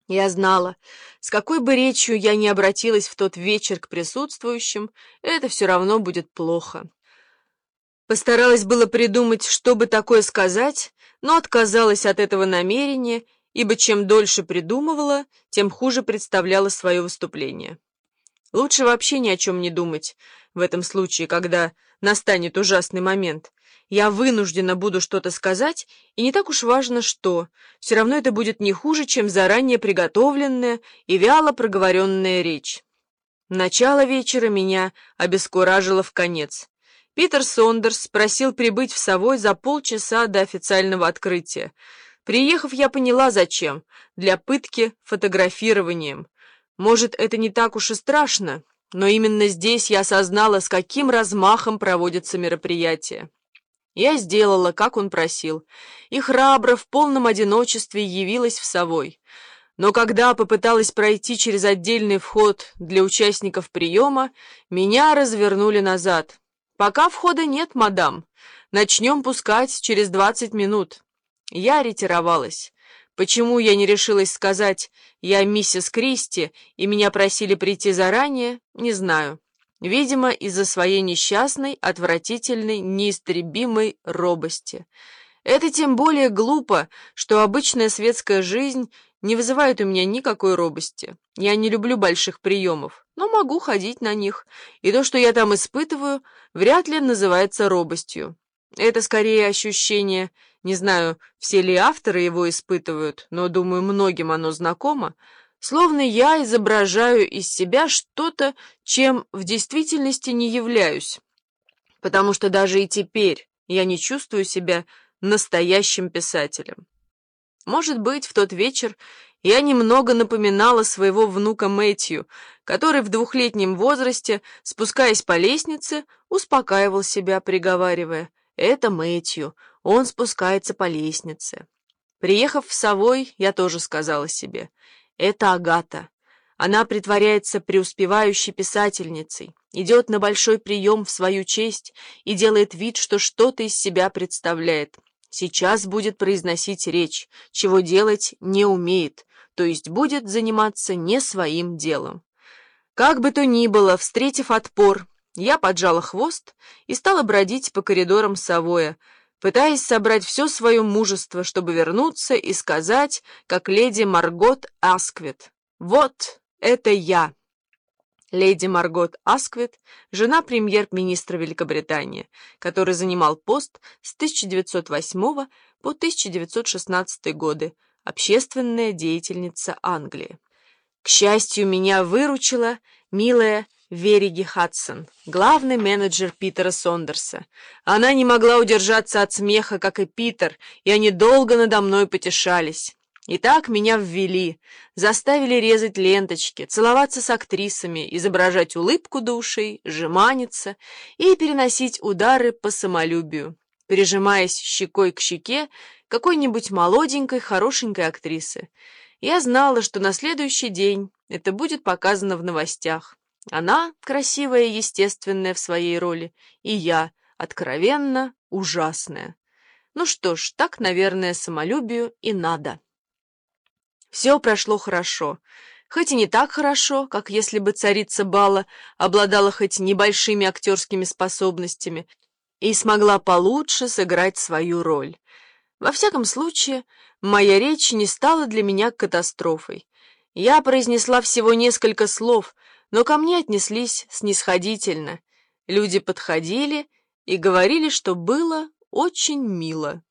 Я знала, с какой бы речью я ни обратилась в тот вечер к присутствующим, это все равно будет плохо. Постаралась было придумать, что бы такое сказать, но отказалась от этого намерения, ибо чем дольше придумывала, тем хуже представляла свое выступление. Лучше вообще ни о чем не думать в этом случае, когда настанет ужасный момент. Я вынуждена буду что-то сказать, и не так уж важно что. Все равно это будет не хуже, чем заранее приготовленная и вяло проговоренная речь. Начало вечера меня обескуражило вконец. Питер Сондерс просил прибыть в Совой за полчаса до официального открытия. Приехав, я поняла, зачем. Для пытки фотографированием. Может, это не так уж и страшно, но именно здесь я осознала, с каким размахом проводятся мероприятия. Я сделала, как он просил, и храбро в полном одиночестве явилась в Совой. Но когда попыталась пройти через отдельный вход для участников приема, меня развернули назад. «Пока входа нет, мадам. Начнем пускать через 20 минут». Я ретировалась. Почему я не решилась сказать «я миссис Кристи» и меня просили прийти заранее, не знаю. Видимо, из-за своей несчастной, отвратительной, неистребимой робости. Это тем более глупо, что обычная светская жизнь не вызывает у меня никакой робости. Я не люблю больших приемов, но могу ходить на них, и то, что я там испытываю, вряд ли называется робостью. Это скорее ощущение, не знаю, все ли авторы его испытывают, но, думаю, многим оно знакомо, словно я изображаю из себя что-то, чем в действительности не являюсь, потому что даже и теперь я не чувствую себя настоящим писателем. Может быть, в тот вечер я немного напоминала своего внука Мэтью, который в 2-летнем возрасте, спускаясь по лестнице, успокаивал себя, приговаривая: «Это Мэтью, он спускается по лестнице». Приехав в Совой, я тоже сказала себе: «Это Агата. Она притворяется преуспевающей писательницей, идет на большой прием в свою честь и делает вид, что что-то из себя представляет. Сейчас будет произносить речь, чего делать не умеет, то есть будет заниматься не своим делом». Как бы то ни было, встретив отпор, я поджала хвост и стала бродить по коридорам Совоя, пытаясь собрать все свое мужество, чтобы вернуться и сказать, как леди Маргот Асквит: «Вот это я!» Леди Маргот Асквит, жена премьер-министра Великобритании, который занимал пост с 1908 по 1916 годы, общественная деятельница Англии. К счастью, меня выручила милая Вериги Хадсон, главный менеджер Питера Сондерса. Она не могла удержаться от смеха, как и Питер, и они долго надо мной потешались. Итак, меня ввели, заставили резать ленточки, целоваться с актрисами, изображать улыбку до ушей, жеманиться и переносить удары по самолюбию, прижимаясь щекой к щеке какой-нибудь молоденькой, хорошенькой актрисы. Я знала, что на следующий день это будет показано в новостях. Она красивая и естественная в своей роли, и я откровенно ужасная. Ну что ж, так, наверное, самолюбию и надо. Все прошло хорошо, хоть и не так хорошо, как если бы царица бала обладала хоть небольшими актерскими способностями и смогла получше сыграть свою роль. Во всяком случае, моя речь не стала для меня катастрофой. Я произнесла всего несколько слов, но ко мне отнеслись снисходительно. Люди подходили и говорили, что было очень мило.